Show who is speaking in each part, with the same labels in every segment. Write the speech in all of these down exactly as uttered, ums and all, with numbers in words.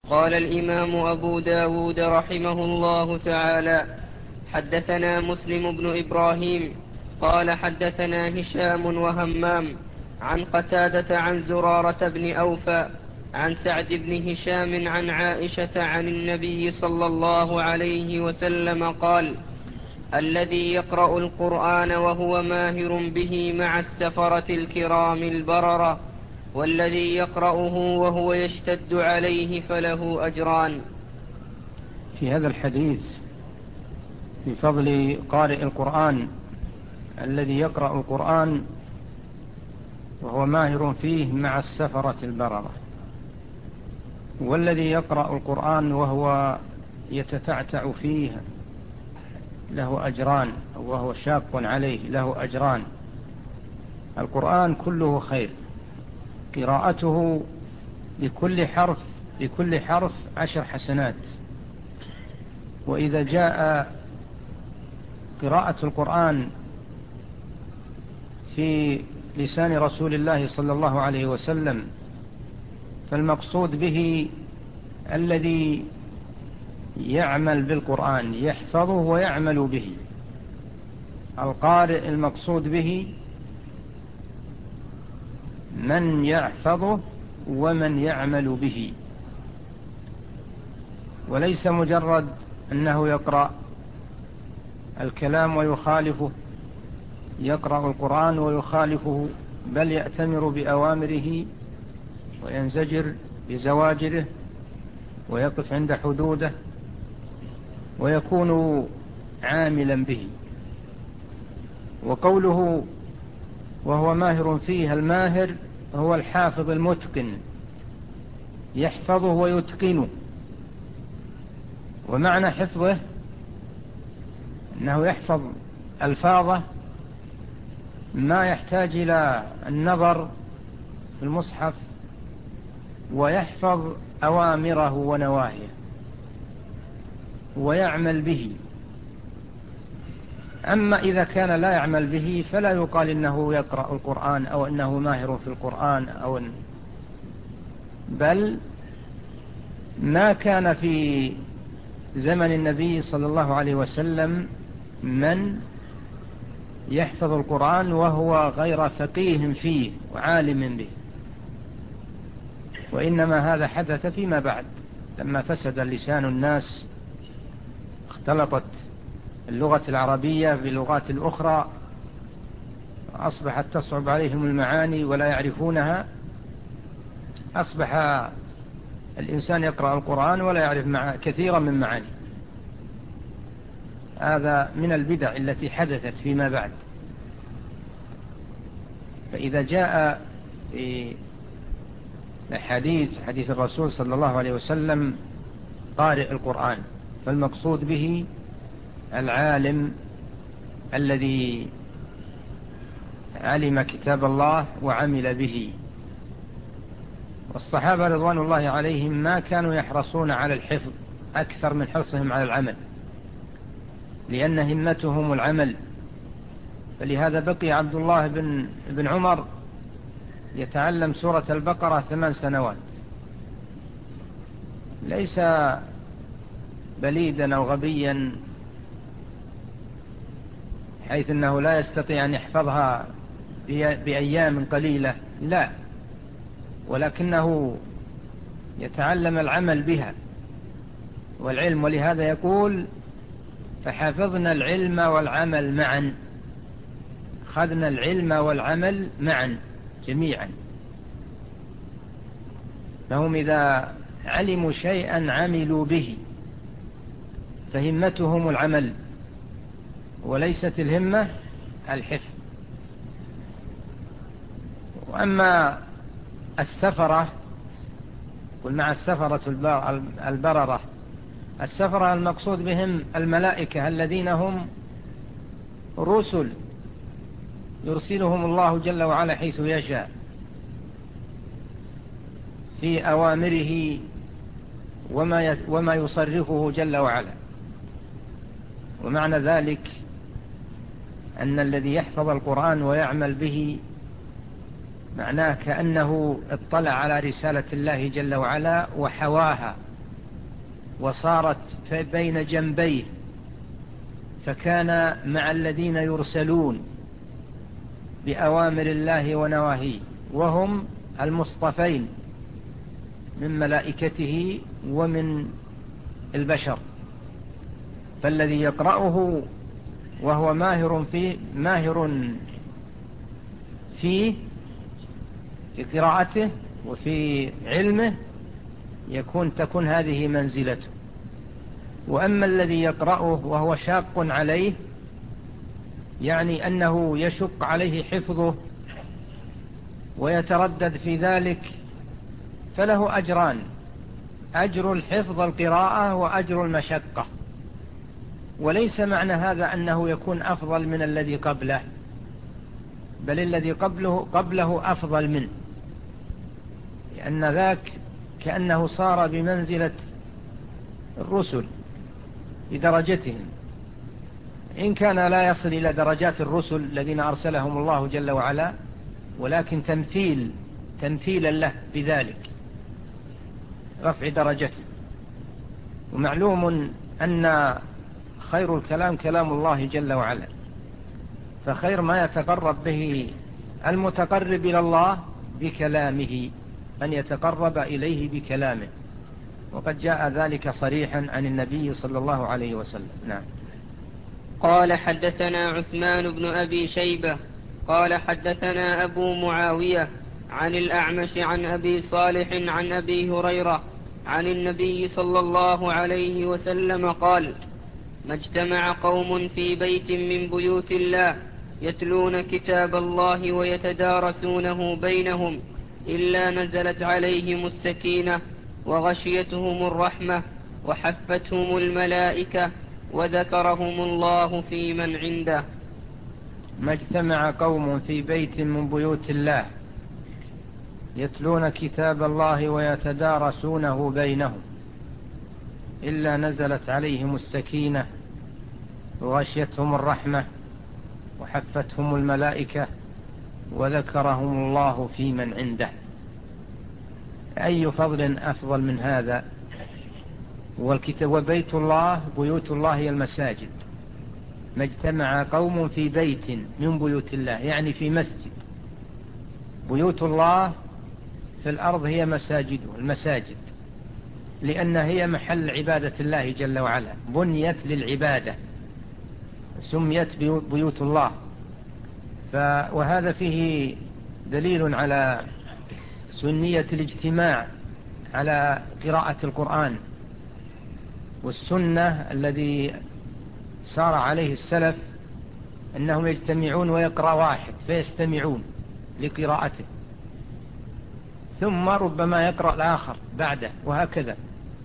Speaker 1: قال الإمام أبو داود رحمه الله تعالى: حدثنا مسلم بن إبراهيم قال حدثنا هشام وهمام عن قتادة عن زرارة بن أوفى عن سعد بن هشام عن عائشة عن النبي صلى الله عليه وسلم قال: الذي يقرأ القرآن وهو ماهر به مع السفرة الكرام البررة، والذي يقرأه وهو يشتد عليه فله أجران.
Speaker 2: في هذا الحديث في فضل قارئ القرآن الذي يقرأ القرآن وهو ماهر فيه مع السفرة البررة، والذي يقرأ القرآن وهو يتتعتع فيه له أجران، وهو شاق عليه له أجران. القرآن كله خير، قراءته لكل حرف لكل حرف عشر حسنات. وإذا جاء قراءة القرآن في لسان رسول الله صلى الله عليه وسلم فالمقصود به الذي يعمل بالقرآن، يحفظه ويعمل به. القارئ المقصود به من يحفظه ومن يعمل به، وليس مجرد أنه يقرأ الكلام ويخالفه، يقرأ القرآن ويخالفه، بل يأتمر بأوامره وينزجر بزواجره ويقف عند حدوده ويكون عاملا به. وقوله وهو ماهر فيه، الماهر هو الحافظ المتقن، يحفظه ويتقنه. ومعنى حفظه أنه يحفظ ألفاظه ما يحتاج إلى النظر في المصحف، ويحفظ أوامره ونواهيه ويعمل به. أما إذا كان لا يعمل به فلا يقال إنه يقرأ القرآن أو أنه ماهر في القرآن أو إن بل ما كان في زمن النبي صلى الله عليه وسلم من يحفظ القرآن وهو غير فقيه فيه وعالم به، وإنما هذا حدث فيما بعد لما فسد لسان الناس، اختلطت اللغة العربية بلغات الأخرى، أصبحت تصعب عليهم المعاني ولا يعرفونها. أصبح الإنسان يقرأ القرآن ولا يعرف مع كثيرا من معاني. هذا من البدع التي حدثت فيما بعد. فإذا جاء في الحديث حديث الرسول صلى الله عليه وسلم قارئ القرآن، فالمقصود به العالم الذي علم كتاب الله وعمل به. والصحابة رضوان الله عليهم ما كانوا يحرصون على الحفظ أكثر من حرصهم على العمل، لأن همتهم العمل. فلهذا بقي عبد الله بن, بن عمر يتعلم سورة البقرة ثمان سنوات، ليس بليدا أو غبيا حيث أنه لا يستطيع أن يحفظها بأيام قليلة، لا، ولكنه يتعلم العمل بها والعلم. ولهذا يقول فحفظنا العلم والعمل معا، خذنا العلم والعمل معا جميعا. فهم إذا علموا شيئا عملوا به، فهمتهم العمل وليست الهمة الحفظ. وأما السفرة، قل مع السفرة البررة، السفرة المقصود بهم الملائكة الذين هم رسل يرسلهم الله جل وعلا حيث يشاء في أوامره وما وما يصرفه جل وعلا. ومعنى ذلك أن الذي يحفظ القرآن ويعمل به معناه كأنه اطلع على رسالة الله جل وعلا وحواها وصارت بين جنبيه، فكان مع الذين يرسلون بأوامر الله ونواهيه، وهم المصطفين من ملائكته ومن البشر. فالذي يقرأه وهو ماهر فيه ماهر فيه في قراءته وفي علمه يكون تكون هذه منزلته. وأما الذي يقرأه وهو شاق عليه، يعني أنه يشق عليه حفظه ويتردد في ذلك، فله أجران: أجر الحفظ القراءة وأجر المشقة. وليس معنى هذا أنه يكون أفضل من الذي قبله، بل الذي قبله قبله أفضل منه، لأن ذاك كأنه صار بمنزلة الرسل بدرجتهم، إن كان لا يصل إلى درجات الرسل الذين أرسلهم الله جل وعلا، ولكن تمثيل تمثيلا له بذلك رفع درجته. ومعلوم أن خير الكلام كلام الله جل وعلا، فخير ما يتقرب به المتقرب إلى الله بكلامه، أن يتقرب إليه بكلامه، وقد جاء ذلك صريحا عن النبي صلى الله عليه وسلم. نعم.
Speaker 1: قال حدثنا عثمان بن أبي شيبة قال حدثنا أبو معاوية عن الأعمش عن أبي صالح عن أبي هريرة عن النبي صلى الله عليه وسلم قال: ما اجتمع قوم في بيت من بيوت الله يتلون كتاب الله ويتدارسونه بينهم إلا نزلت عليهم السكينة وغشيتهم الرحمة وحفتهم الملائكة وذكرهم الله في من عنده.
Speaker 2: ما اجتمع قوم في بيت من بيوت الله يتلون كتاب الله ويتدارسونه بينهم إلا نزلت عليهم السكينة وغشيتهم الرحمة وحفتهم الملائكة وذكرهم الله في من عنده. أي فضل أفضل من هذا؟ والكتاب وبيت الله، بيوت الله هي المساجد. ما اجتمع قوم في بيت من بيوت الله يعني في مسجد. بيوت الله في الأرض هي مساجده المساجد، لأن هي محل عبادة الله جل وعلا، بنيت للعبادة سميت بيوت الله. وهذا فيه دليل على سنية الاجتماع على قراءة القرآن، والسنة الذي سار عليه السلف أنهم يجتمعون ويقرأ واحد فيستمعون لقراءته، ثم ربما يقرأ الآخر بعده وهكذا.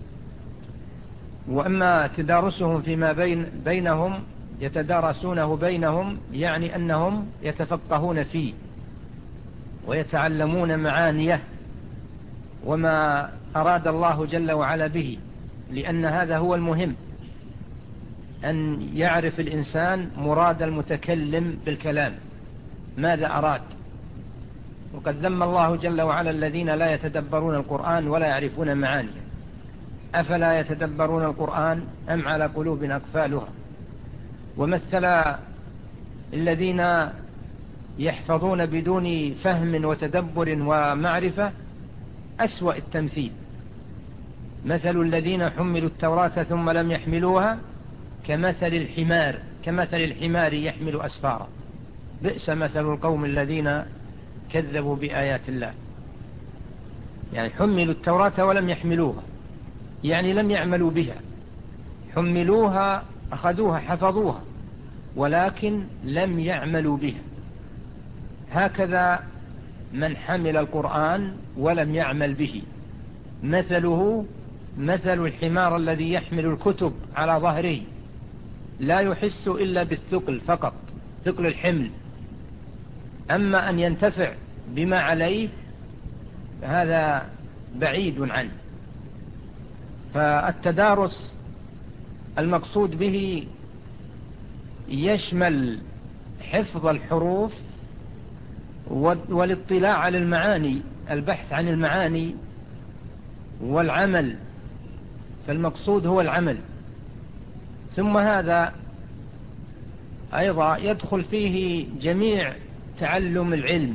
Speaker 2: وأما تدارسهم فيما بين بينهم يتدارسونه بينهم يعني أنهم يتفقهون فيه ويتعلمون معانيه وما أراد الله جل وعلا به، لأن هذا هو المهم، أن يعرف الإنسان مراد المتكلم بالكلام ماذا أراد. وقد ذم الله جل وعلا الذين لا يتدبرون القرآن ولا يعرفون معانيه. أفلا يتدبرون القرآن أم على قلوب أقفالها؟ ومثل الذين يحفظون بدون فهم وتدبر ومعرفة أسوأ التمثيل. مثل الذين حملوا التوراة ثم لم يحملوها كمثل الحمار كمثل الحمار يحمل أسفارا، بئس مثل القوم الذين كذبوا بآيات الله. يعني حملوا التوراة ولم يحملوها، يعني لم يعملوا بها. حملوها أخذوها حفظوها ولكن لم يعملوا بها. هكذا من حمل القرآن ولم يعمل به مثله مثل الحمار الذي يحمل الكتب على ظهره لا يحس إلا بالثقل فقط، ثقل الحمل، أما أن ينتفع بما عليه هذا بعيد عنه. فالتدارس المقصود به يشمل حفظ الحروف والاطلاع على المعاني، البحث عن المعاني والعمل فالمقصود هو العمل. ثم هذا أيضا يدخل فيه جميع تعلم العلم،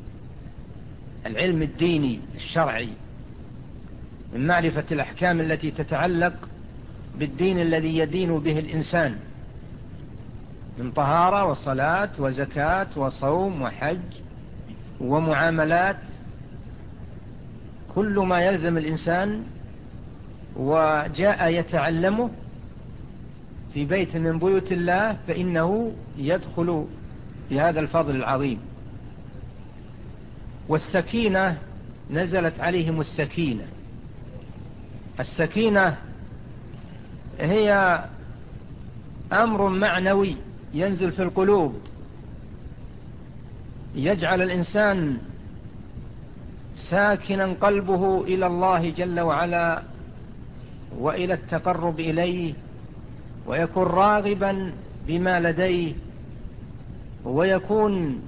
Speaker 2: العلم الديني الشرعي، من معرفة الأحكام التي تتعلق بالدين الذي يدين به الإنسان من طهارة وصلاة وزكاة وصوم وحج ومعاملات، كل ما يلزم الإنسان وجاء يتعلمه في بيت من بيوت الله فإنه يدخل في هذا الفضل العظيم. والسكينة نزلت عليهم السكينة. السكينة هي أمر معنوي ينزل في القلوب، يجعل الإنسان ساكنا قلبه إلى الله جل وعلا وإلى التقرب إليه، ويكون راغبا بما لديه، ويكون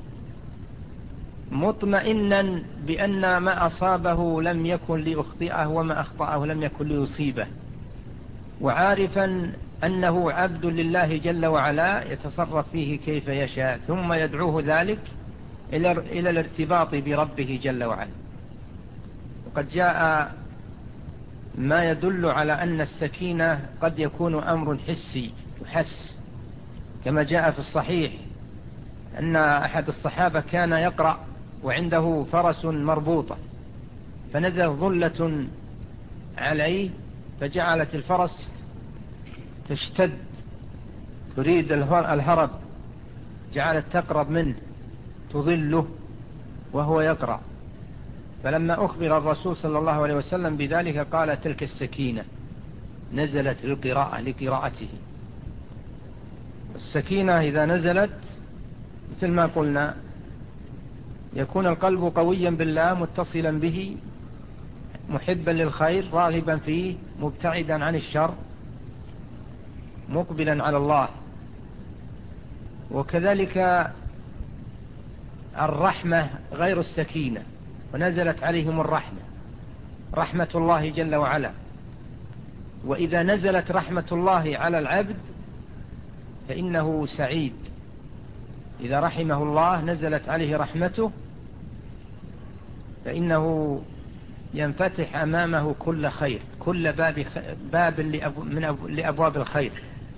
Speaker 2: مطمئنا بأن ما أصابه لم يكن ليخطئه وما أخطأه لم يكن ليصيبه، وعارفا أنه عبد لله جل وعلا يتصرف فيه كيف يشاء، ثم يدعوه ذلك إلى الارتباط بربه جل وعلا. وقد جاء ما يدل على أن السكينة قد يكون أمر حسي يحس، كما جاء في الصحيح أن أحد الصحابة كان يقرأ وعنده فرس مربوطة، فنزل ظلة عليه فجعلت الفرس تشتد تريد الهرب، جعلت تقرب منه تظله وهو يقرأ، فلما أخبر الرسول صلى الله عليه وسلم بذلك قال تلك السكينة نزلت للقراءة لقراءته. السكينة إذا نزلت مثل ما قلنا يكون القلب قويا بالله متصلا به محبا للخير راغبا فيه مبتعدا عن الشر مقبلا على الله. وكذلك الرحمة غير السكينة، ونزلت عليهم الرحمة رحمة الله جل وعلا. وإذا نزلت رحمة الله على العبد فإنه سعيد، إذا رحمه الله نزلت عليه رحمته فإنه ينفتح أمامه كل خير، كل باب, باب من لأبواب الخير،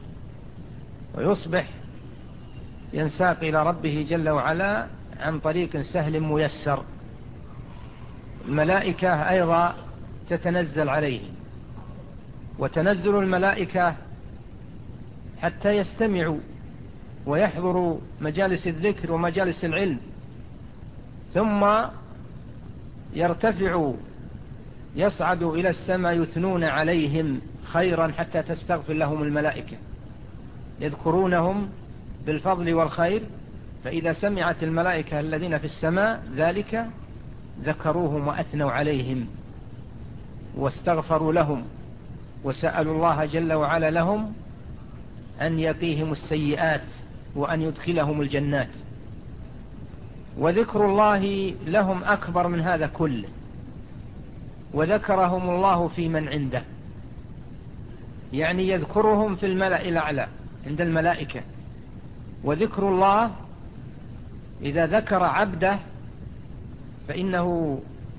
Speaker 2: ويصبح ينساق إلى ربه جل وعلا عن طريق سهل ميسر. الملائكة أيضا تتنزل عليه، وتنزل الملائكة حتى يستمعوا ويحضروا مجالس الذكر ومجالس العلم، ثم يرتفعوا يصعدوا إلى السماء يثنون عليهم خيرا حتى تستغفر لهم الملائكة، يذكرونهم بالفضل والخير، فإذا سمعت الملائكة الذين في السماء ذلك ذكروهم وأثنوا عليهم واستغفروا لهم وسألوا الله جل وعلا لهم أن يقيهم السيئات وأن يدخلهم الجنات. وذكر الله لهم أكبر من هذا كله، وذكرهم الله في من عنده، يعني يذكرهم في الملأ الأعلى عند الملائكة. وذكر الله إذا ذكر عبده فإنه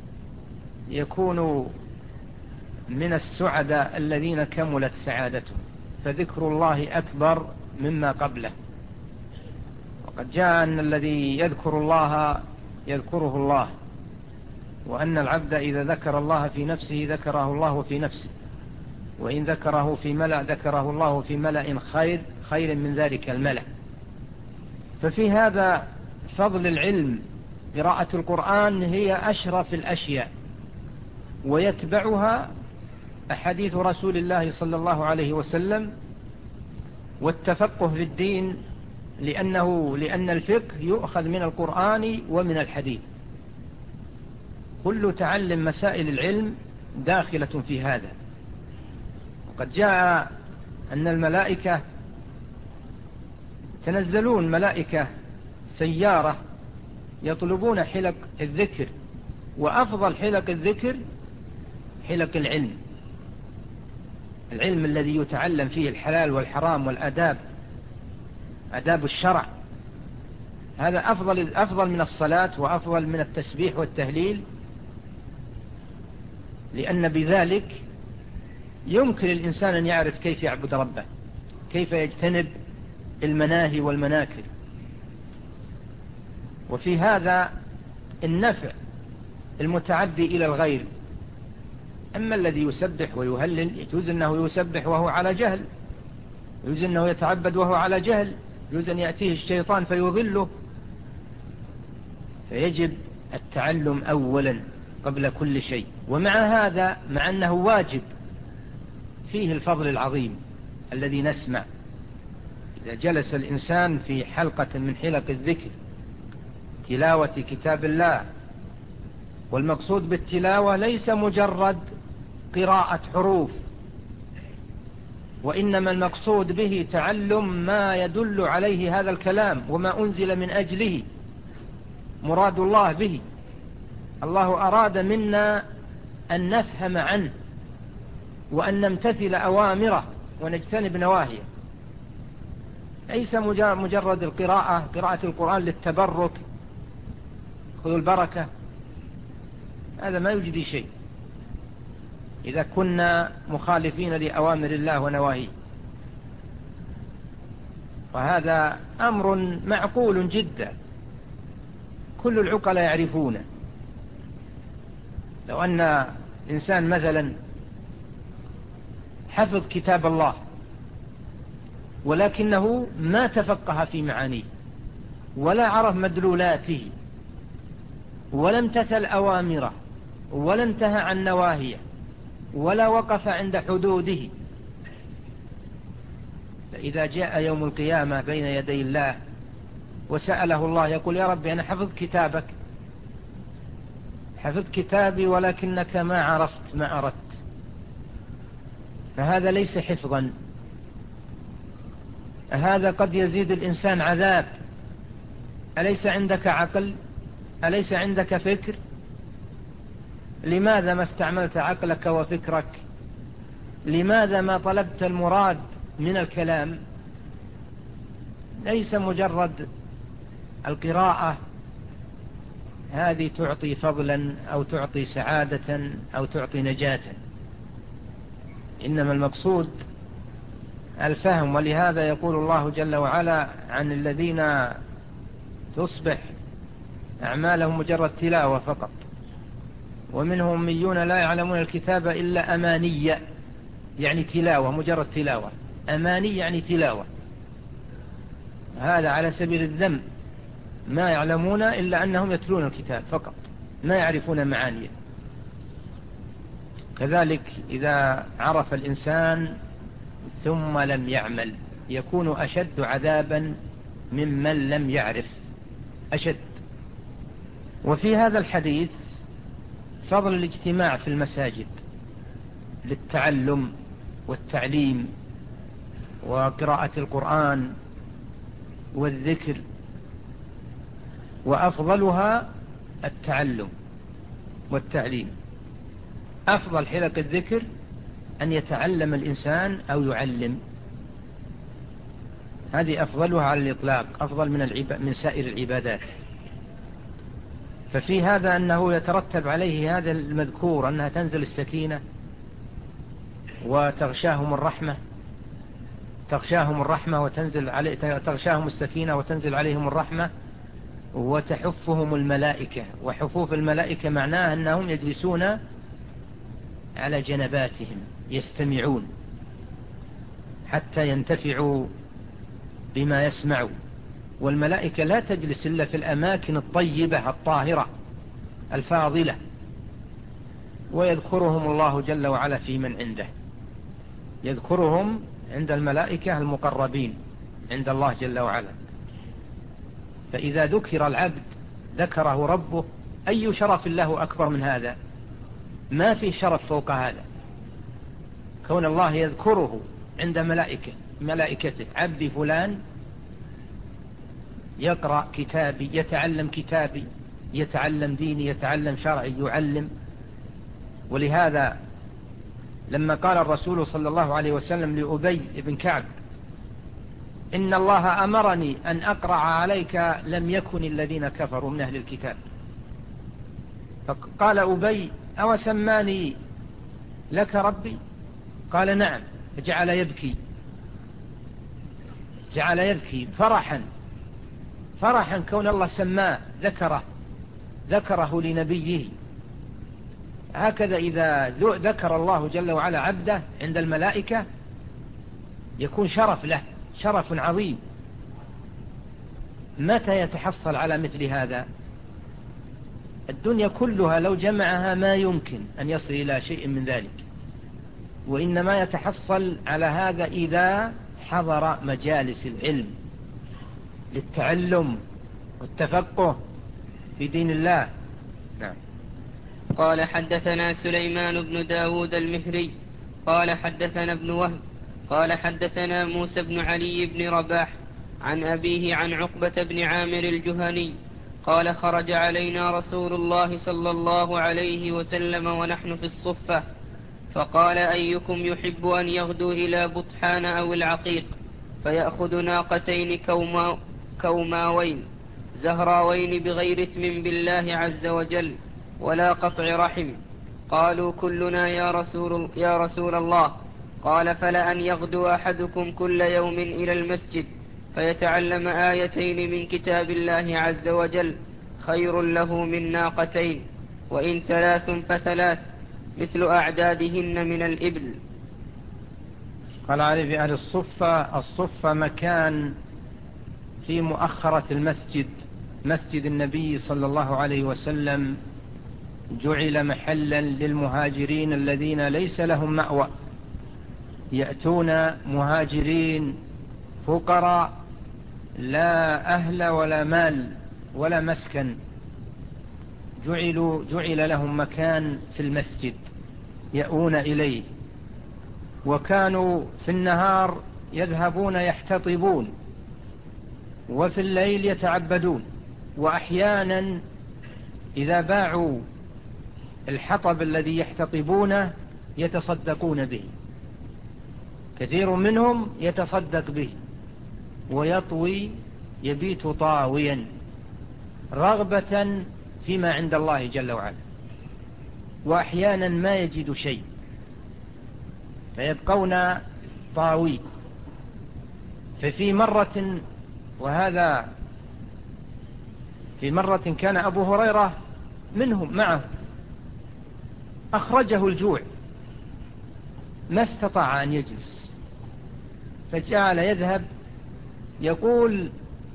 Speaker 2: يكون من السعداء الذين كملت سعادتهم، فذكر الله أكبر مما قبله. وقد جاء أن الذي يذكر الله يذكره الله، وأن العبد إذا ذكر الله في نفسه ذكره الله في نفسه، وإن ذكره في ملأ ذكره الله في ملأ خير خير من ذلك الملأ. ففي هذا فضل العلم. قراءة القرآن هي أشرف الأشياء، ويتبعها أحاديث رسول الله صلى الله عليه وسلم والتفقه في الدين، لأنه لأن الفقه يؤخذ من القرآن ومن الحديث. كل تعلم مسائل العلم داخلة في هذا. وقد جاء أن الملائكة تنزلون ملائكة سيارة يطلبون حلق الذكر، وأفضل حلق الذكر حلق العلم، العلم الذي يتعلم فيه الحلال والحرام والآداب، آداب الشرع، هذا أفضل, أفضل من الصلاة وأفضل من التسبيح والتهليل، لأن بذلك يمكن الإنسان أن يعرف كيف يعبد ربه، كيف يجتنب المناهي والمناكر. وفي هذا النفع المتعدي إلى الغير. أما الذي يسبح ويهلل يجوز أنه يسبح وهو على جهل، يجوز أنه يتعبد وهو على جهل، يجوز أن يأتيه الشيطان فيضله. فيجب التعلم أولا قبل كل شيء. ومع هذا، مع أنه واجب، فيه الفضل العظيم الذي نسمع إذا جلس الإنسان في حلقة من حلق الذكر تلاوة كتاب الله. والمقصود بالتلاوة ليس مجرد قراءة حروف، وإنما المقصود به تعلم ما يدل عليه هذا الكلام وما أنزل من أجله، مراد الله به. الله أراد منا أن نفهم عنه وأن نمتثل أوامره ونجتنب نواهيه. ليس مجرد القراءة، قراءة القرآن للتبرك، خذوا البركة، هذا ما يجدي شيء إذا كنا مخالفين لأوامر الله ونواهيه. وهذا أمر معقول جدا، كل العقلاء يعرفونه. لو أن إنسان مثلا حفظ كتاب الله ولكنه ما تفقه في معانيه ولا عرف مدلولاته ولا امتثل أوامره ولا انتهى عن نواهيه ولا وقف عند حدوده، فإذا جاء يوم القيامة بين يدي الله وسأله الله يقول: يا ربي أنا حفظت كتابك، حفظت كتابي ولكنك ما عرفت ما أردت. فهذا ليس حفظا، هذا قد يزيد الإنسان عذاب. أليس عندك عقل؟ أليس عندك فكر؟ لماذا ما استعملت عقلك وفكرك؟ لماذا ما طلبت المراد من الكلام؟ ليس مجرد القراءة هذه تعطي فضلا أو تعطي سعادة أو تعطي نجاة، إنما المقصود الفهم. ولهذا يقول الله جل وعلا عن الذين تصبح أعمالهم مجرد تلاوة فقط، ومنهم أميون لا يعلمون الكتاب إلا أماني، يعني تلاوة، مجرد تلاوة. أماني يعني تلاوة، هذا على سبيل الذم، ما يعلمون إلا أنهم يتلون الكتاب فقط، ما يعرفون معانيه. كذلك إذا عرف الإنسان ثم لم يعمل يكون أشد عذابا ممن لم يعرف، أشد. وفي هذا الحديث فضل الاجتماع في المساجد للتعلم والتعليم وقراءة القرآن والذكر، وأفضلها التعلم والتعليم. أفضل حلق الذكر أن يتعلم الإنسان أو يعلم، هذه أفضلها على الإطلاق، أفضل من, العب... من سائر العبادات. ففي هذا أنه يترتب عليه هذا المذكور، أنها تنزل السكينة وتغشاهم الرحمة، تغشاهم الرحمة وتنزل علي... تغشاهم السكينة وتنزل عليهم الرحمة، وتحفهم الملائكة. وحفوف الملائكة معناه أنهم يجلسون على جنباتهم يستمعون حتى ينتفعوا بما يسمعوا. والملائكة لا تجلس إلا في الأماكن الطيبة الطاهرة الفاضلة، ويذكرهم الله جل وعلا في من عنده، يذكرهم عند الملائكة المقربين عند الله جل وعلا. فإذا ذكر العبد ذكره ربه، أي شرف له أكبر من هذا؟ ما في شرف فوق هذا، كون الله يذكره عند ملائكة ملائكته: عبدي فلان يقرأ كتابي، يتعلم كتابي، يتعلم ديني، يتعلم شرعي، يعلم. ولهذا لما قال الرسول صلى الله عليه وسلم لأبي بن كعب: إن الله أمرني أن أقرأ عليك لم يكن الذين كفروا من أهل الكتاب. فقال أبي: أو سماني لك ربي؟ قال: نعم. فجعل يبكي، جعل يبكي فرحا فرحا كون الله سماه، ذكره ذكره لنبيه. هكذا إذا ذكر الله جل وعلا عبده عند الملائكة يكون شرف له، شرف عظيم. متى يتحصل على مثل هذا؟ الدنيا كلها لو جمعها ما يمكن أن يصل إلى شيء من ذلك، وإنما يتحصل على هذا إذا حضر مجالس العلم للتعلم والتفقه في دين الله. نعم.
Speaker 1: قال: حدثنا سليمان بن داود المهري قال حدثنا ابن وهب قال حدثنا موسى بن علي بن رباح عن أبيه عن عقبة بن عامر الجهني قال: خرج علينا رسول الله صلى الله عليه وسلم ونحن في الصفة، فقال: أيكم يحب أن يغدو إلى بطحان أو العقيق فيأخذ ناقتين كوما كوماوين زهراوين بغير إثم بالله عز وجل ولا قطع رحم؟ قالوا: كلنا يا رسول, يا رسول الله. قال: فلأن يغدو أحدكم كل يوم إلى المسجد فيتعلم آيتين من كتاب الله عز وجل خير له من ناقتين، وإن ثلاث فثلاث مثل أعدادهن من الإبل.
Speaker 2: قال علي في أهل الصفة: الصفة مكان في مؤخرة المسجد، مسجد النبي صلى الله عليه وسلم، جعل محلا للمهاجرين الذين ليس لهم مأوى، يأتون مهاجرين فقراء لا أهل ولا مال ولا مسكن، جعلوا جعل لهم مكان في المسجد يأوون إليه. وكانوا في النهار يذهبون يحتطبون، وفي الليل يتعبدون، وأحيانا إذا باعوا الحطب الذي يحتطبونه يتصدقون به، كثير منهم يتصدق به ويطوي، يبيت طاويا رغبة فيما عند الله جل وعلا، وأحيانا ما يجد شيء فيبقون طاوي. ففي مرة، وهذا في مرة كان أبو هريرة منهم معه، أخرجه الجوع ما استطاع أن يجلس، فجعل يذهب يقول: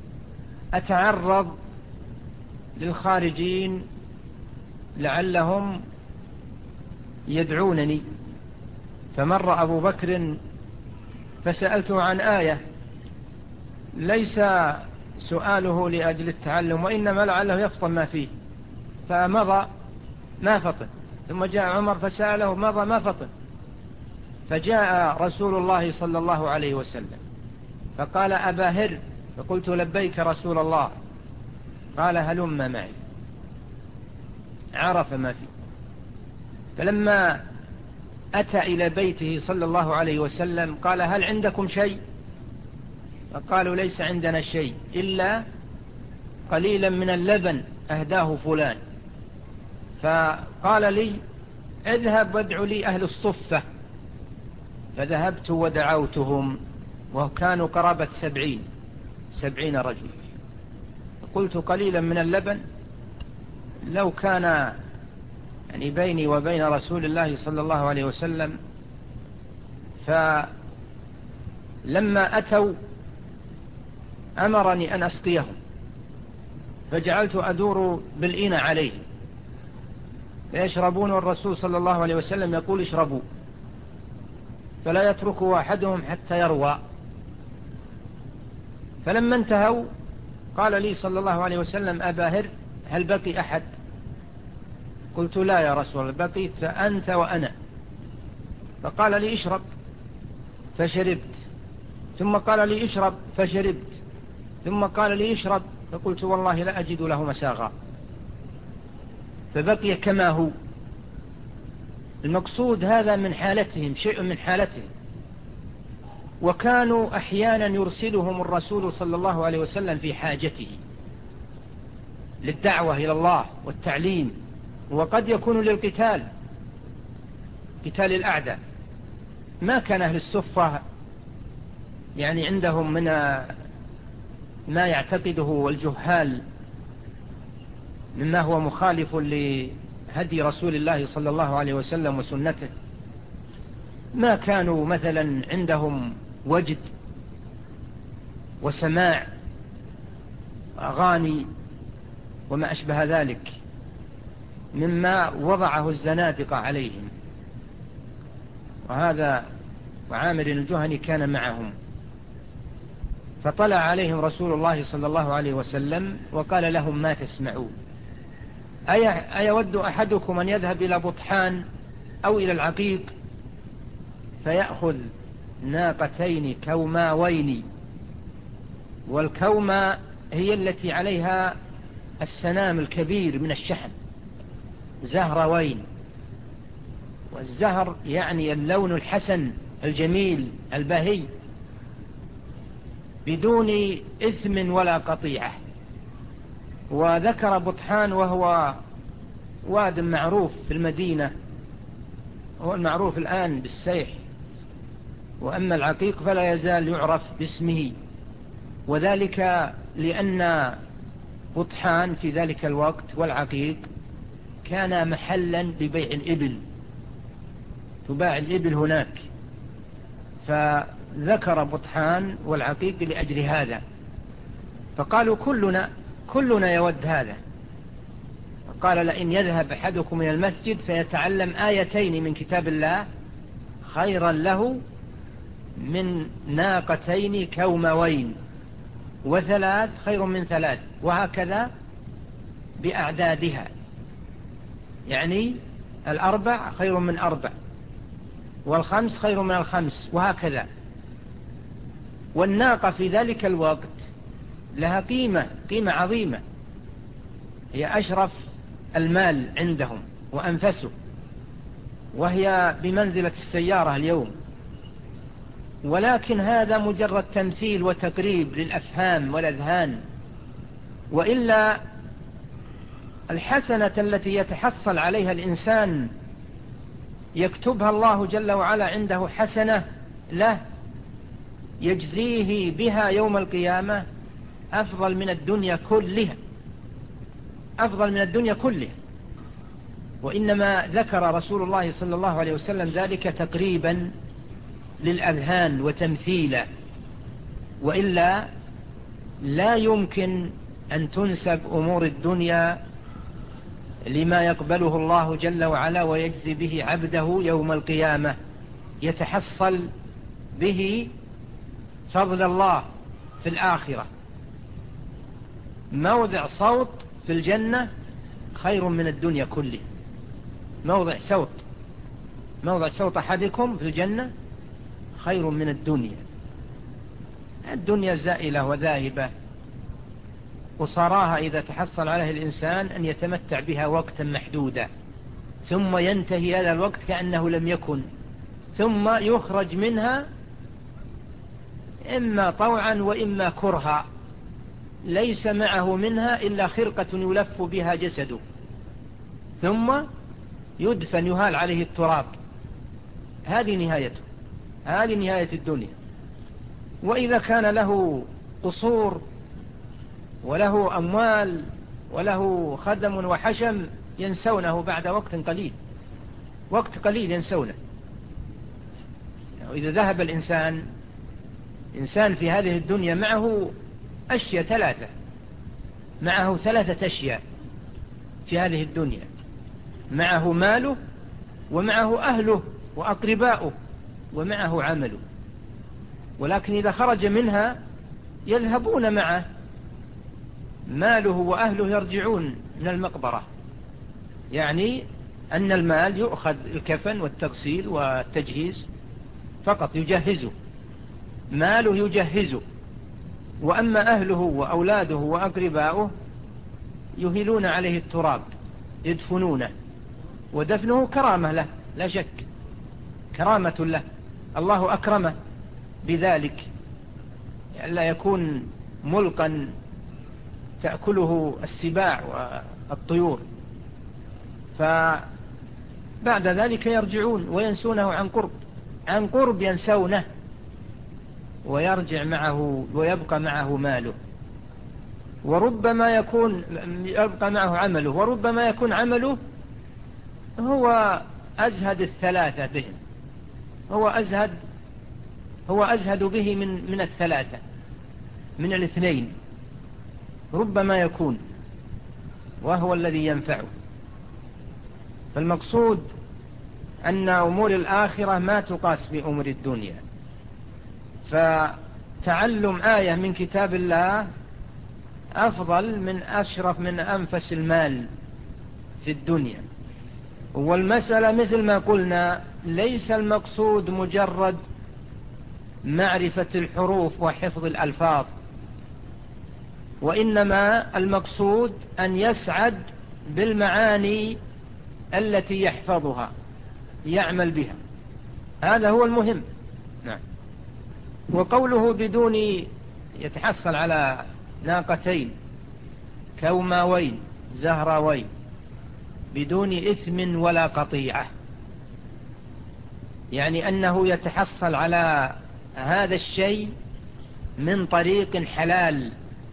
Speaker 2: أتعرض للخارجين لعلهم يدعونني. فمر أبو بكر فسألته عن آية، ليس سؤاله لأجل التعلم، وإنما لعله يفطن ما فيه، فمضى ما فطن. ثم جاء عمر فسأله، مضى ما فطن. فجاء رسول الله صلى الله عليه وسلم فقال: أبا هر. فقلت: لبيك رسول الله. قال: هلم معي. عرف ما فيه. فلما أتى إلى بيته صلى الله عليه وسلم قال: هل عندكم شيء؟ فقالوا: ليس عندنا شيء إلا قليلا من اللبن أهداه فلان. فقال لي: اذهب وادع لي أهل الصفة. فذهبت ودعوتهم، وكانوا قرابة سبعين سبعين رجل. قلت: قليلا من اللبن، لو كان يعني بيني وبين رسول الله صلى الله عليه وسلم. فلما أتوا أمرني أن أسقيهم، فجعلت أدور بالإناء عليهم فيشربون، والرسول صلى الله عليه وسلم يقول: اشربوا، فلا يتركوا أحدهم حتى يروى. فلما انتهوا قال لي صلى الله عليه وسلم: أبا هر، هل بقي أحد؟ قلت: لا يا رسول الله، بقيت أنت وأنا. فقال لي: اشرب. فشربت. ثم قال لي: اشرب. فشربت. ثم قال لي: اشرب. فقلت: والله لا أجد له مساغا. فبقي كما هو. المقصود هذا من حالتهم، شيء من حالتهم. وكانوا أحيانا يرسلهم الرسول صلى الله عليه وسلم في حاجته للدعوة إلى الله والتعليم، وقد يكون للقتال، قتال الأعداء. ما كان أهل الصفة يعني عندهم من ما يعتقده الجهال مما هو مخالف لهدي رسول الله صلى الله عليه وسلم وسنته. ما كانوا مثلا عندهم وجد وسماع أغاني وما أشبه ذلك مما وضعه الزنادقة عليهم. وهذا وعامر الجهني كان معهم، فطلع عليهم رسول الله صلى الله عليه وسلم وقال لهم: ما تسمعون؟ أيود أحدكم أن يذهب إلى بطحان أو إلى العقيق فيأخذ ناقتين كوماوين، والكومة هي التي عليها السنام الكبير من الشحم، زهروين، والزهر يعني اللون الحسن الجميل البهي بدون إثم ولا قطيعة. وذكر بطحان وهو واد معروف في المدينة، هو المعروف الآن بالسيح، وأما العقيق فلا يزال يعرف باسمه، وذلك لأن بطحان في ذلك الوقت والعقيق كان محلا لبيع الإبل، تباع الإبل هناك، فذكر بطحان والعقيق لأجل هذا. فقالوا: كلنا كلنا يود هذا. قال: لئن يذهب أحدكم من المسجد فيتعلم آيتين من كتاب الله خيرا له من ناقتين كوموين، وثلاث خير من ثلاث، وهكذا بأعدادها، يعني الأربع خير من أربع، والخمس خير من الخمس، وهكذا. والناقة في ذلك الوقت لها قيمة قيمة عظيمة، هي أشرف المال عندهم وأنفسه، وهي بمنزلة السيارة اليوم. ولكن هذا مجرد تمثيل وتقريب للأفهام والأذهان، وإلا الحسنة التي يتحصل عليها الإنسان يكتبها الله جل وعلا عنده حسنة له يجزيه بها يوم القيامة أفضل من الدنيا كلها، أفضل من الدنيا كلها. وإنما ذكر رسول الله صلى الله عليه وسلم ذلك تقريبا للأذهان وتمثيلا، وإلا لا يمكن أن تنسب أمور الدنيا لما يقبله الله جل وعلا ويجزي به عبده يوم القيامة، يتحصل به فضل الله في الآخرة. موضع صوت في الجنة خير من الدنيا كله، موضع صوت موضع صوت أحدكم في الجنة خير من الدنيا. الدنيا زائلة وذاهبة، وصراها إذا تحصل عليه الإنسان أن يتمتع بها وقتا محدودا، ثم ينتهي هذا الوقت كأنه لم يكن، ثم يخرج منها إما طوعا وإما كرها، ليس معه منها إلا خرقة يلف بها جسده، ثم يدفن يهال عليه التراب. هذه نهايته، هذه نهاية الدنيا. وإذا كان له قصور وله أموال وله خدم وحشم ينسونه بعد وقت قليل، وقت قليل ينسونه. وإذا ذهب الإنسان إنسان في هذه الدنيا معه أشياء ثلاثة، معه ثلاثة أشياء في هذه الدنيا: معه ماله، ومعه أهله وأقرباؤه، ومعه عمله. ولكن إذا خرج منها يذهبون معه، ماله وأهله يرجعون من المقبرة، يعني أن المال يؤخذ الكفن والتغسيل والتجهيز فقط، يجهزه، ماله يجهزه، وأما أهله وأولاده وأقرباؤه يهيلون عليه التراب، يدفنونه، ودفنه كرامة له لا شك، كرامة له، الله أكرمه بذلك، لا يكون ملقا تأكله السباع والطيور. فبعد ذلك يرجعون وينسونه عن قرب، عن قرب ينسونه، ويرجع معه ويبقى معه ماله، وربما يكون يبقى معه عمله، وربما يكون عمله هو أزهد الثلاثة بهم، هو أزهد هو أزهد به من من الثلاثة، من الاثنين ربما يكون، وهو الذي ينفعه. فالمقصود أن أمور الآخرة ما تقاس بأمور الدنيا. فتعلم آية من كتاب الله أفضل من أشرف من أنفس المال في الدنيا. والمسألة مثل ما قلنا ليس المقصود مجرد معرفة الحروف وحفظ الألفاظ، وإنما المقصود أن يسعد بالمعاني التي يحفظها، يعمل بها، هذا هو المهم. نعم. وقوله بدون يتحصل على ناقتين كوماوين زهراوين بدون إثم ولا قطيعة، يعني أنه يتحصل على هذا الشيء من طريق حلال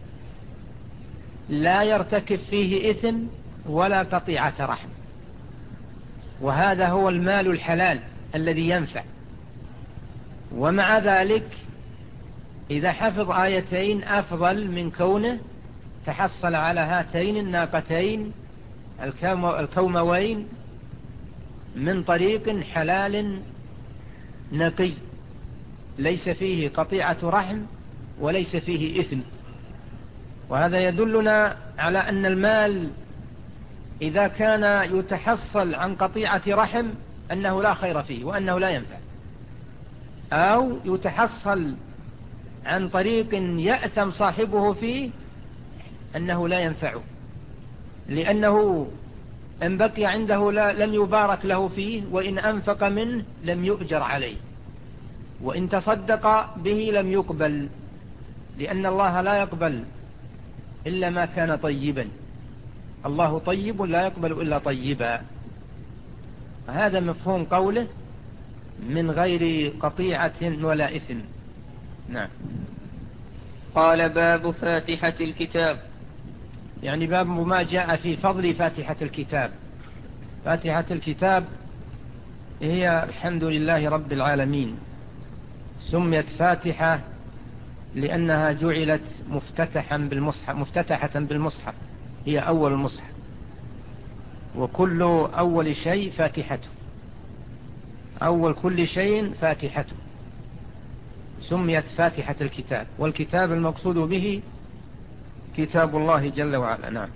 Speaker 2: لا يرتكب فيه إثم ولا قطيعة رحم، وهذا هو المال الحلال الذي ينفع. ومع ذلك إذا حفظ آيتين أفضل من كونه تحصل على هاتين الناقتين الكوموين من طريق حلال نقي ليس فيه قطيعة رحم وليس فيه إثم. وهذا يدلنا على أن المال إذا كان يتحصل عن قطيعة رحم أنه لا خير فيه وأنه لا ينفع، أو يتحصل عن طريق يأثم صاحبه فيه أنه لا ينفعه، لأنه إن بقي عنده لم يبارك له فيه، وإن أنفق منه لم يؤجر عليه، وإن تصدق به لم يقبل، لأن الله لا يقبل إلا ما كان طيبا، الله طيب لا يقبل إلا طيبا. هذا مفهوم قوله من غير قطيعة ولا إثم. نعم.
Speaker 1: قال باب فاتحة الكتاب،
Speaker 2: يعني باب ما جاء في فضل فاتحة الكتاب. فاتحة الكتاب هي الحمد لله رب العالمين، سميت فاتحة لأنها جعلت مفتتحا بالمصحف مفتتحة بالمصحف، هي أول المصحف، وكل أول شيء فاتحته، أول كل شيء فاتحته، سميت فاتحة الكتاب. والكتاب المقصود به كتاب الله جل وعلا. نعم.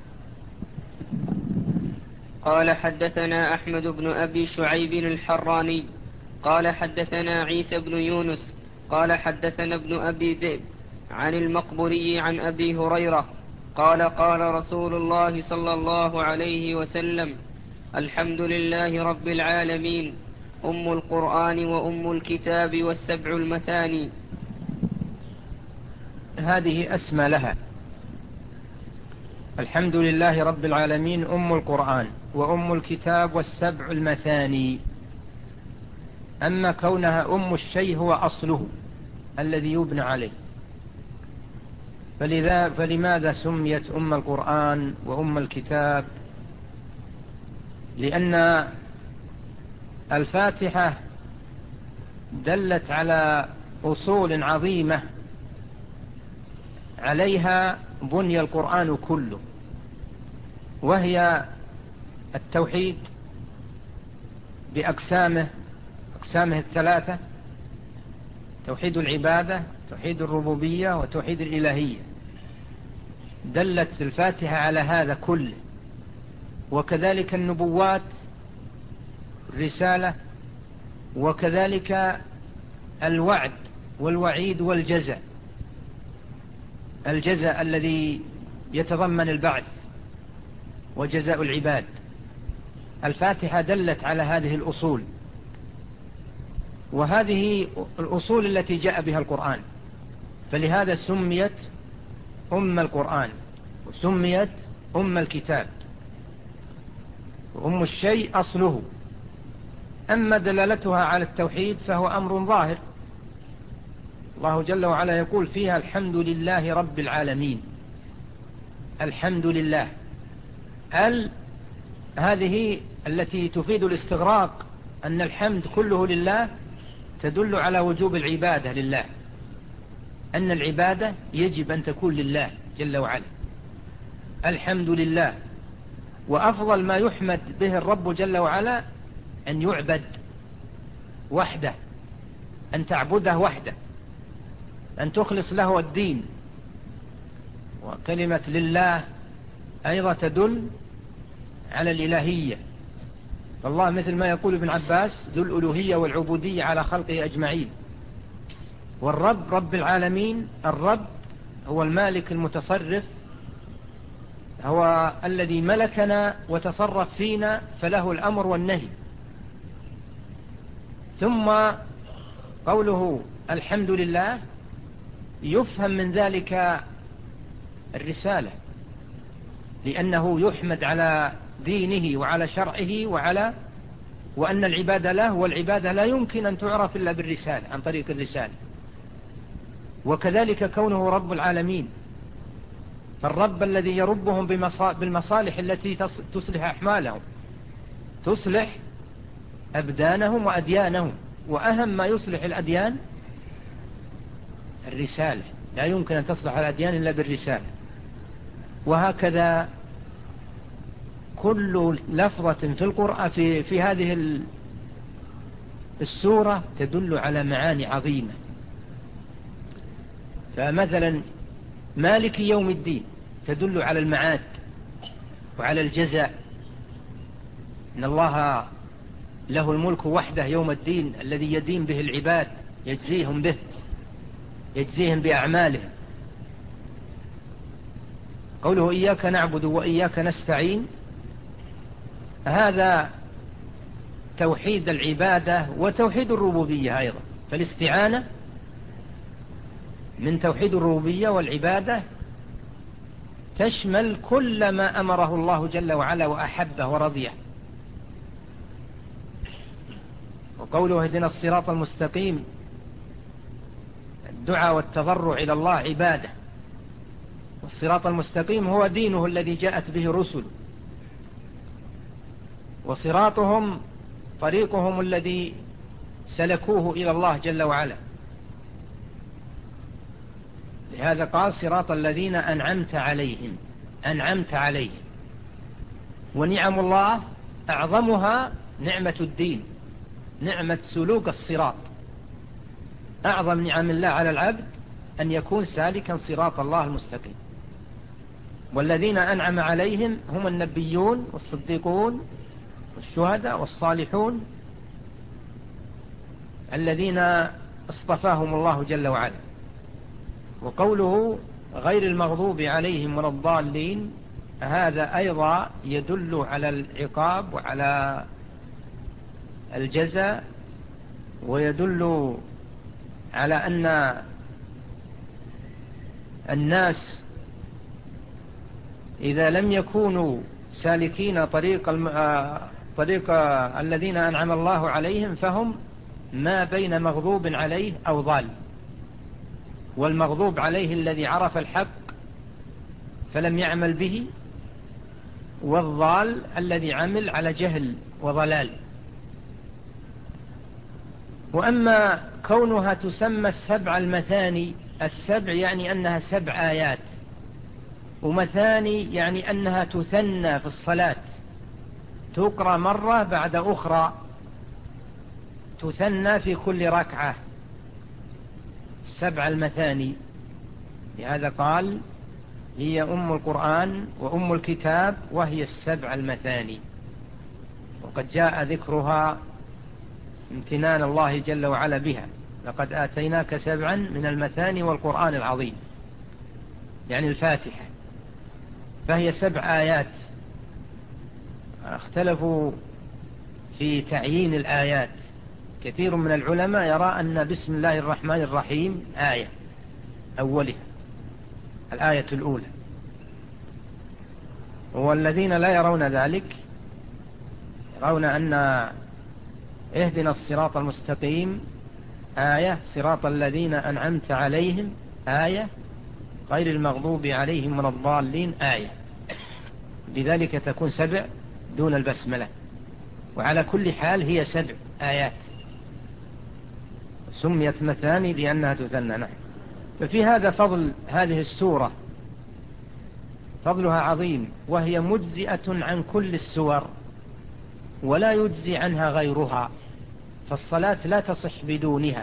Speaker 1: قال حدثنا أحمد بن أبي شعيب الحراني قال حدثنا عيسى بن يونس قال حدثنا ابن أبي ذئب عن المقبري عن أبي هريرة قال قال رسول الله صلى الله عليه وسلم: الحمد لله رب العالمين، أم القرآن وأم الكتاب والسبع المثاني.
Speaker 2: هذه أسمى لها، الحمد لله رب العالمين أم القرآن وأم الكتاب والسبع المثاني. أما كونها أم الشيء هو أصله الذي يبنى عليه، فلذا فلماذا سميت أم القرآن وأم الكتاب؟ لأن الفاتحة دلت على أصول عظيمة عليها بني القرآن كله، وهي التوحيد بأقسامه أقسامه الثلاثة: توحيد العبادة، توحيد الربوبية، وتوحيد الإلهية. دلت الفاتحة على هذا كله، وكذلك النبوات، الرسالة، وكذلك الوعد والوعيد والجزاء، الجزاء الذي يتضمن البعث وجزاء العباد. الفاتحة دلت على هذه الأصول وهذه الأصول التي جاء بها القرآن، فلهذا سميت أم القرآن وسميت أم الكتاب. أم الشيء أصله. أما دلالتها على التوحيد فهو أمر ظاهر، الله جل وعلا يقول فيها الحمد لله رب العالمين. الحمد لله، ال هذه التي تفيد الاستغراق، أن الحمد كله لله، تدل على وجوب العبادة لله، أن العبادة يجب أن تكون لله جل وعلا. الحمد لله. وأفضل ما يحمد به الرب جل وعلا أن يعبد وحده، أن تعبده وحده، أن تخلص له الدين. وكلمة لله أيضا تدل على الإلهية، فالله مثل ما يقول ابن عباس ذو الألوهية والعبودية على خلقه أجمعين. والرب رب العالمين، الرب هو المالك المتصرف، هو الذي ملكنا وتصرف فينا، فله الأمر والنهي. ثم قوله الحمد لله يفهم من ذلك الرسالة، لأنه يحمد على دينه وعلى شرعه وعلى وأن العبادة له، والعبادة لا يمكن أن تعرف إلا بالرسالة، عن طريق الرسالة. وكذلك كونه رب العالمين، فالرب الذي يربهم بالمصالح التي تصلح أحمالهم، تصلح أبدانهم وأديانهم. وأهم ما يصلح الأديان الرسالة، لا يمكن أن تصلح الأديان إلا بالرسالة. وهكذا كل لفظة في القرآن في, في هذه السورة تدل على معاني عظيمة. فمثلا مالك يوم الدين تدل على المعاد وعلى الجزاء، إن الله له الملك وحده يوم الدين الذي يدين به العباد، يجزيهم به، يجزيهم بأعمالهم. قوله إياك نعبد وإياك نستعين، هذا توحيد العبادة وتوحيد الربوبية أيضا. فالاستعانة من توحيد الربوبية، والعبادة تشمل كل ما أمره الله جل وعلا وأحبه ورضيه. وقوله اهدنا الصراط المستقيم، الدعاء والتضرع إلى الله عبادة. والصراط المستقيم هو دينه الذي جاءت به رسله، وصراطهم طريقهم الذي سلكوه إلى الله جل وعلا. لهذا قال صراط الذين أنعمت عليهم، أنعمت عليهم. ونعم الله أعظمها نعمة الدين، نعمة سلوك الصراط. أعظم نعم الله على العبد أن يكون سالكا صراط الله المستقيم. والذين أنعم عليهم هم النبيون والصديقون والشهداء والصالحون الذين اصطفاهم الله جل وعلا. وقوله غير المغضوب عليهم ولا الضالين، هذا أيضا يدل على العقاب وعلى الجزاء، ويدل على أن الناس إذا لم يكونوا سالكين طريق, الم... طريق الذين أنعم الله عليهم فهم ما بين مغضوب عليه أو ضال. والمغضوب عليه الذي عرف الحق فلم يعمل به، والضال الذي عمل على جهل وضلال. وأما كونها تسمى السبع المثاني، السبع يعني أنها سبع آيات، ومثاني يعني أنها تثنى في الصلاة، تقرأ مرة بعد أخرى، تثنى في كل ركعة. السبع المثاني، لهذا قال هي أم القرآن وأم الكتاب، وهي السبع المثاني. وقد جاء ذكرها امتنان الله جل وعلا بها، لقد آتيناك سبعا من المثاني والقرآن العظيم، يعني الفاتحة. فهي سبع آيات. اختلفوا في تعيين الآيات، كثير من العلماء يرى أن بسم الله الرحمن الرحيم آية أولها، الآية الأولى، والذين لا يرون ذلك يرون أن اهدنا الصراط المستقيم آية، صراط الذين أنعمت عليهم آية، غير المغضوب عليهم من الضالين آية، بذلك تكون سبع دون البسملة. وعلى كل حال هي سبع آيات، سميت مثاني لأنها تثنى. نعم. ففي هذا فضل هذه السورة، فضلها عظيم، وهي مجزئة عن كل السور ولا يجزي عنها غيرها، فالصلاة لا تصح بدونها.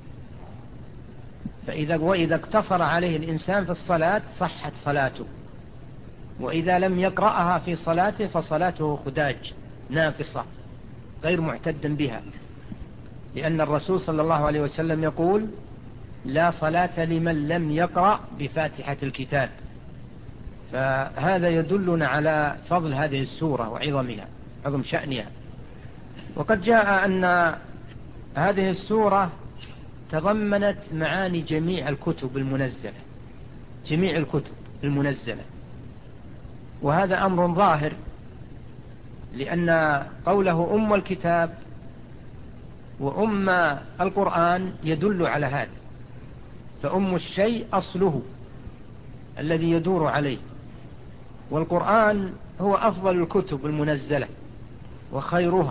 Speaker 2: فإذا وإذا اقتصر عليه الإنسان في الصلاة صحت صلاته، وإذا لم يقرأها في صلاته فصلاته خداج ناقصة غير معتد بها، لأن الرسول صلى الله عليه وسلم يقول: لا صلاة لمن لم يقرأ بفاتحة الكتاب. فهذا يدلنا على فضل هذه السورة وعظمها، عظم شأنها. وقد جاء أن هذه السورة تضمنت معاني جميع الكتب المنزلة، جميع الكتب المنزلة، وهذا أمر ظاهر، لأن قوله أم الكتاب وأم القرآن يدل على هذا. فأم الشيء أصله الذي يدور عليه، والقرآن هو أفضل الكتب المنزلة وخيرها،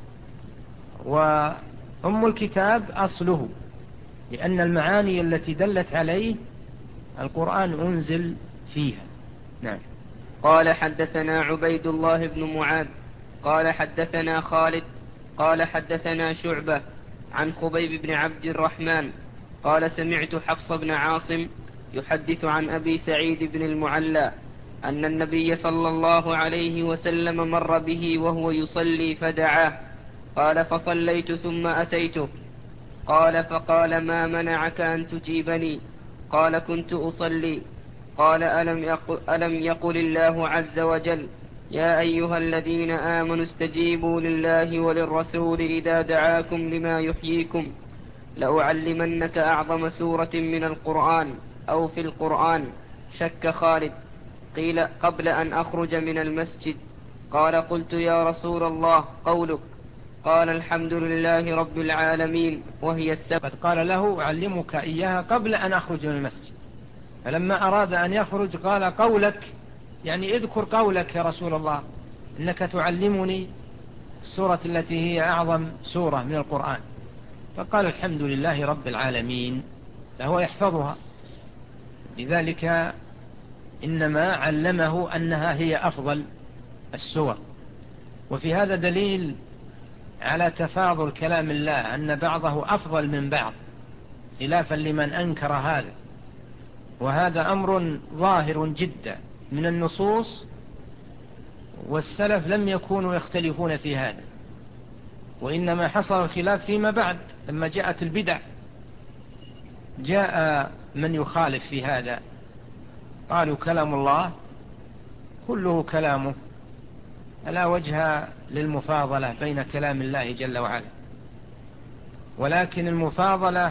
Speaker 2: وأم الكتاب أصله، لأن المعاني التي دلت عليه القرآن أنزل فيها. نعم.
Speaker 1: قال حدثنا عبيد الله بن معاذ قال حدثنا خالد قال حدثنا شعبة عن خبيب بن عبد الرحمن قال سمعت حفص بن عاصم يحدث عن أبي سعيد بن المعلى أن النبي صلى الله عليه وسلم مر به وهو يصلي فدعاه، قال فصليت ثم أتيته، قال فقال ما منعك أن تجيبني؟ قال كنت أصلي. قال ألم يقل, ألم يقل الله عز وجل يا أيها الذين آمنوا استجيبوا لله وللرسول إذا دعاكم لما يحييكم؟ لأعلمنك أعظم سورة من القرآن أو في القرآن. شك خالد. قيل قبل أن أخرج من المسجد. قال قلت يا رسول الله قولك. قال الحمد لله رب العالمين وهي السبب.
Speaker 2: قال له أعلمك إياها قبل أن أخرج من المسجد، فلما أراد أن يخرج قال قولك، يعني اذكر قولك يا رسول الله إنك تعلمني السورة التي هي أعظم سورة من القرآن. فقال الحمد لله رب العالمين، فهو يحفظها، لذلك إنما علمه أنها هي أفضل السور. وفي هذا دليل على تفاضل كلام الله، أن بعضه أفضل من بعض، خلافا لمن أنكر هذا. وهذا أمر ظاهر جدا من النصوص، والسلف لم يكونوا يختلفون في هذا، وإنما حصل الخلاف فيما بعد لما جاءت البدع، جاء من يخالف في هذا، قالوا كلام الله كله كلامه، لا وجه للمفاضلة بين كلام الله جل وعلا، ولكن المفاضلة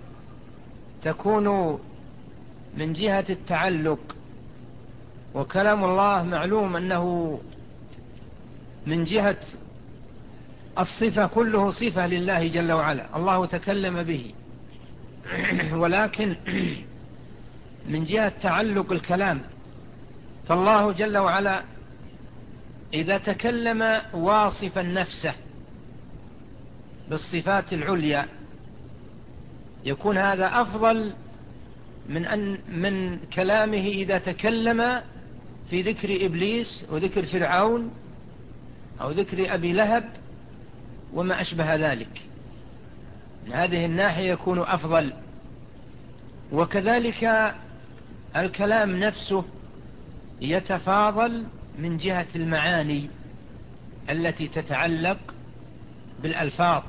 Speaker 2: تكون من جهة التعلق، وكلام الله معلوم أنه من جهة الصفة كله صفة لله جل وعلا، الله تكلم به، ولكن من جهة تعلق الكلام، فالله جل وعلا إذا تكلم واصفا نفسه بالصفات العليا يكون هذا أفضل من أن من كلامه إذا تكلم في ذكر إبليس وذكر فرعون أو ذكر أبي لهب وما أشبه ذلك. من هذه الناحية يكون أفضل. وكذلك الكلام نفسه يتفاضل من جهة المعاني التي تتعلق بالألفاظ.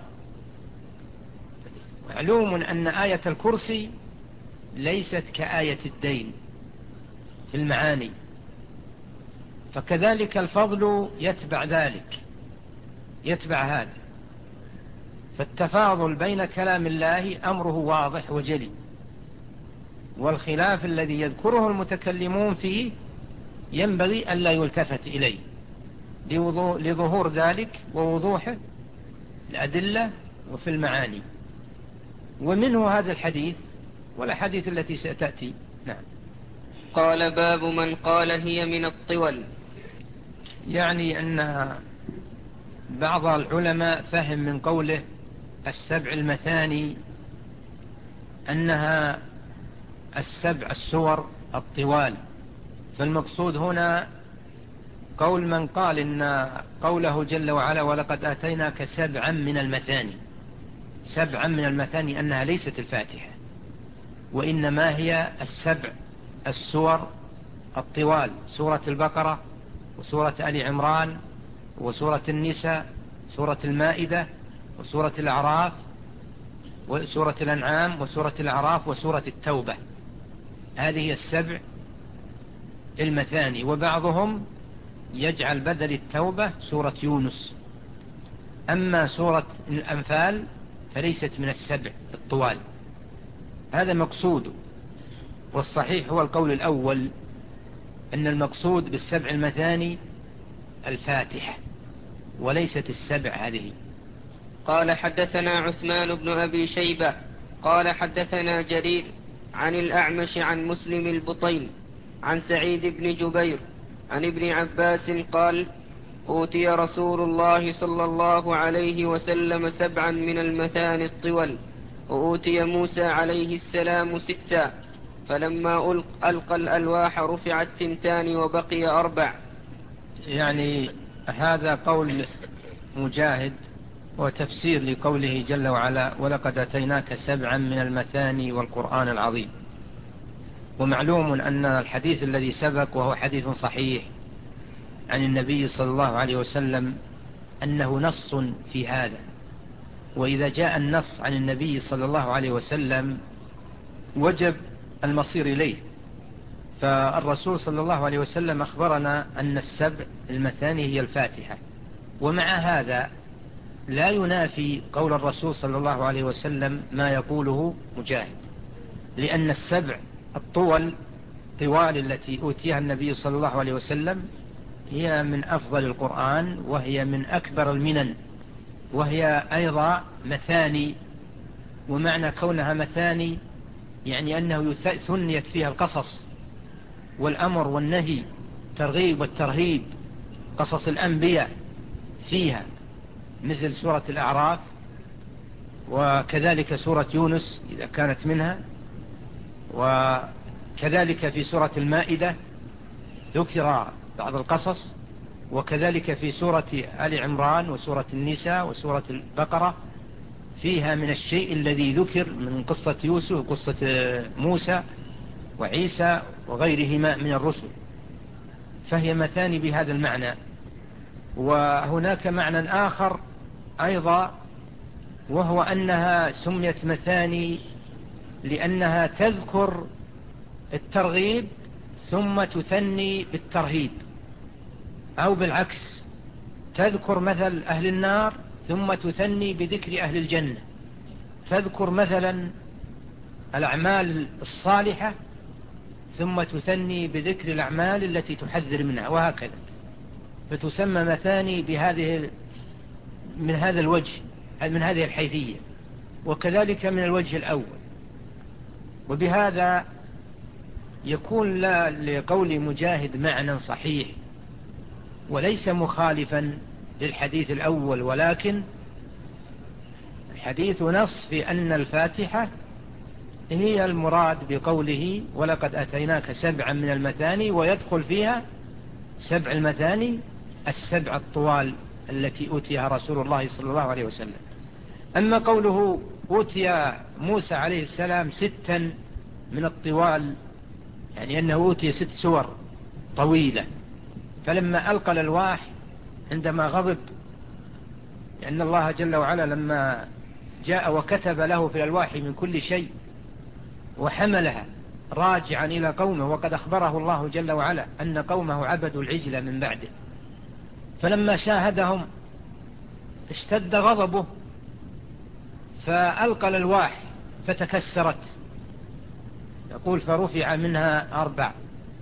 Speaker 2: معلوم أن آية الكرسي ليست كآية الدين في المعاني، فكذلك الفضل يتبع ذلك، يتبع هذا. فالتفاضل بين كلام الله أمره واضح وجلي، والخلاف الذي يذكره المتكلمون فيه ينبغي ألا يلتفت إليه لظهور ذلك ووضوحه الأدلة وفي المعاني. ومنه هذا الحديث والأحاديث التي ستأتي. نعم.
Speaker 1: قال باب من قال هي من الطول.
Speaker 2: يعني أن بعض العلماء فهم من قوله السبع المثاني أنها السبع السور الطوال، فالمقصود هنا قول من قال إن قوله جل وعلا ولقد آتيناك سبعا من المثاني، سبعا من المثاني أنها ليست الفاتحة، وإنما هي السبع السور الطوال، سورة البقرة وسورة آل عمران وسورة النساء، سورة المائدة وسورة الأعراف وسورة الأنعام وسورة الأعراف وسورة التوبة. هذه السبع المثاني. وبعضهم يجعل بدل التوبة سورة يونس. أما سورة الأنفال فليست من السبع الطوال. هذا مقصود، والصحيح هو القول الأول أن المقصود بالسبع المثاني الفاتحة وليست السبع هذه.
Speaker 1: قال حدثنا عثمان بن أبي شيبة قال حدثنا جرير عن الأعمش عن مسلم البطين عن سعيد بن جبير عن ابن عباس قال أوتي رسول الله صلى الله عليه وسلم سبعا من المثاني الطول، وأوتي موسى عليه السلام ستا، فلما ألقى الألواح رفعت ثنتان وبقي أربع.
Speaker 2: يعني هذا قول مجاهد وتفسير لقوله جل وعلا ولقد أتيناك سبعا من المثاني والقرآن العظيم. ومعلوم أن الحديث الذي سبق وهو حديث صحيح عن النبي صلى الله عليه وسلم أنه نص في هذا، وإذا جاء النص عن النبي صلى الله عليه وسلم وجب المصير إليه. فالرسول صلى الله عليه وسلم أخبرنا أن السبع المثاني هي الفاتحة، ومع هذا لا ينافي قول الرسول صلى الله عليه وسلم ما يقوله مجاهد، لأن السبع الطول طوال التي أوتيها النبي صلى الله عليه وسلم هي من أفضل القرآن، وهي من أكبر المنن، وهي أيضا مثاني. ومعنى كونها مثاني يعني أنه ثنيت فيها القصص والأمر والنهي، ترغيب والترهيب، قصص الأنبياء فيها مثل سورة الأعراف، وكذلك سورة يونس إذا كانت منها، وكذلك في سورة المائدة ذكر بعض القصص، وكذلك في سورة آل عمران وسورة النساء وسورة البقرة فيها من الشيء الذي ذكر من قصة يوسف وقصة موسى وعيسى وغيرهما من الرسل، فهي مثاني بهذا المعنى. وهناك معنى آخر أيضا، وهو أنها سميت مثاني لأنها تذكر الترغيب ثم تثني بالترهيب، أو بالعكس تذكر مثل أهل النار ثم تثني بذكر أهل الجنة، تذكر مثلا الأعمال الصالحة ثم تثني بذكر الأعمال التي تحذر منها، وهكذا. فتسمى مثاني بهذه من هذا الوجه، من هذه الحيثية، وكذلك من الوجه الأول. وبهذا يكون لا لقول مجاهد معنى صحيح وليس مخالفا للحديث الأول، ولكن الحديث نص في أن الفاتحة هي المراد بقوله ولقد أتيناك سبعا من المثاني، ويدخل فيها سبع المثاني السبع الطوال التي أوتيها رسول الله صلى الله عليه وسلم. أما قوله أوتي موسى عليه السلام ستا من الطوال، يعني أنه أوتي ست سور طويلة، فلما ألقى الألواح عندما غضب، لأن الله جل وعلا لما جاء وكتب له في الألواح من كل شيء وحملها راجعا إلى قومه، وقد أخبره الله جل وعلا أن قومه عبدوا العجل من بعده، فلما شاهدهم اشتد غضبه فألقى الألواح فتكسرت، يقول فرفع منها أربع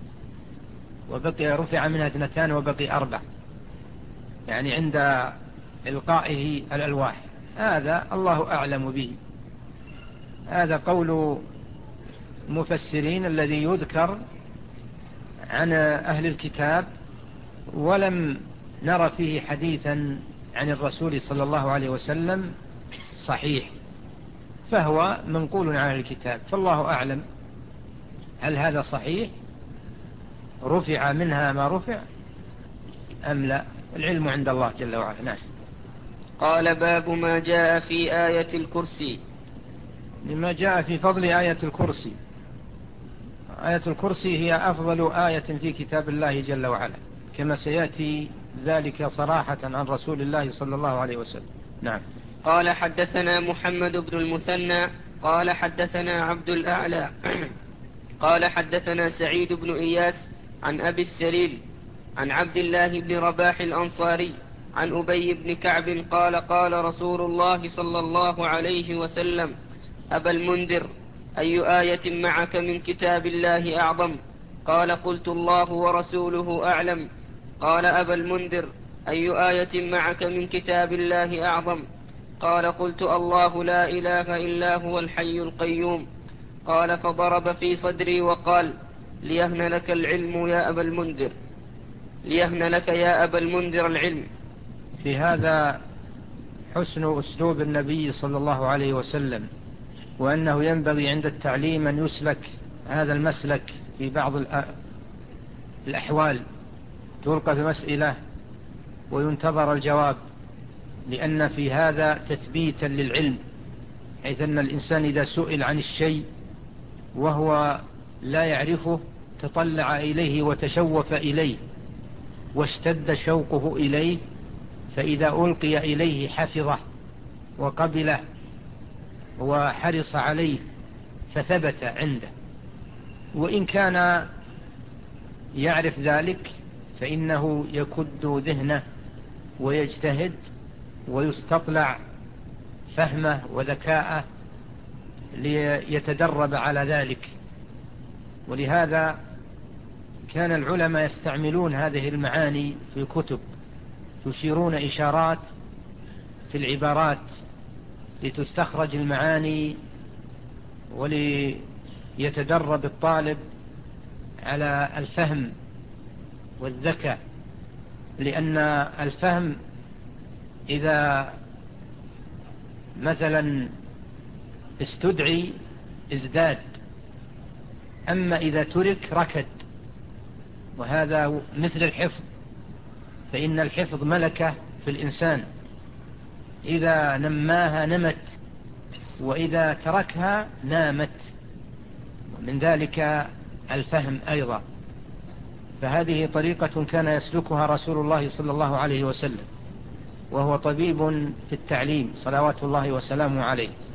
Speaker 2: وبقي، رفع منها اثنتان وبقي أربع، يعني عند إلقائه الألواح. هذا الله أعلم به. هذا قول المفسرين الذي يذكر عن أهل الكتاب، ولم نرى فيه حديثا عن الرسول صلى الله عليه وسلم صحيح، فهو منقول عن الكتاب. فالله أعلم هل هذا صحيح، رفع منها ما رفع أم لا، العلم عند الله جل وعلا. نعم.
Speaker 1: قال باب ما جاء في آية الكرسي.
Speaker 2: لما جاء في فضل آية الكرسي. آية الكرسي هي أفضل آية في كتاب الله جل وعلا، كما سيأتي ذلك صراحة عن رسول الله صلى الله عليه وسلم. نعم.
Speaker 1: قال حدثنا محمد بن المثنى قال حدثنا عبد الأعلى قال حدثنا سعيد بن إياس عن أبي السريل عن عبد الله بن رباح الأنصاري عن أبي بن كعب قال قال رسول الله صلى الله عليه وسلم: أبا المنذر، أي آية معك من كتاب الله أعظم؟ قال: قلت الله ورسوله أعلم. قال: أبا المنذر، أي آية معك من كتاب الله أعظم؟ قال: قلت الله لا إله إلا هو الحي القيوم. قال: فضرب في صدري وقال: ليهن لك العلم يا أبا المنذر، ليهن لك يا أبا المنذر العلم.
Speaker 2: في هذا حسن أسلوب النبي صلى الله عليه وسلم، وأنه ينبغي عند التعليم أن يسلك هذا المسلك في بعض الأحوال، تلقى في مسئلة وينتظر الجواب، لأن في هذا تثبيتا للعلم، حيث أن الإنسان إذا سئل عن الشيء وهو لا يعرفه تطلع إليه وتشوف إليه واشتد شوقه إليه، فإذا ألقي إليه حفظه وقبله وحرص عليه فثبت عنده. وإن كان يعرف ذلك فإنه يكد ذهنه ويجتهد ويستطلع فهمه وذكاءه ليتدرب على ذلك. ولهذا كان العلماء يستعملون هذه المعاني في كتب، يشيرون إشارات في العبارات لتستخرج المعاني وليتدرب الطالب على الفهم والذكاء، لأن الفهم إذا مثلا استدعي ازداد، أما إذا ترك ركد. وهذا مثل الحفظ، فإن الحفظ ملكة في الإنسان، إذا نماها نمت، وإذا تركها نامت، ومن ذلك الفهم أيضا. فهذه طريقة كان يسلكها رسول الله صلى الله عليه وسلم، وهو طبيب في التعليم صلوات الله وسلامه عليه.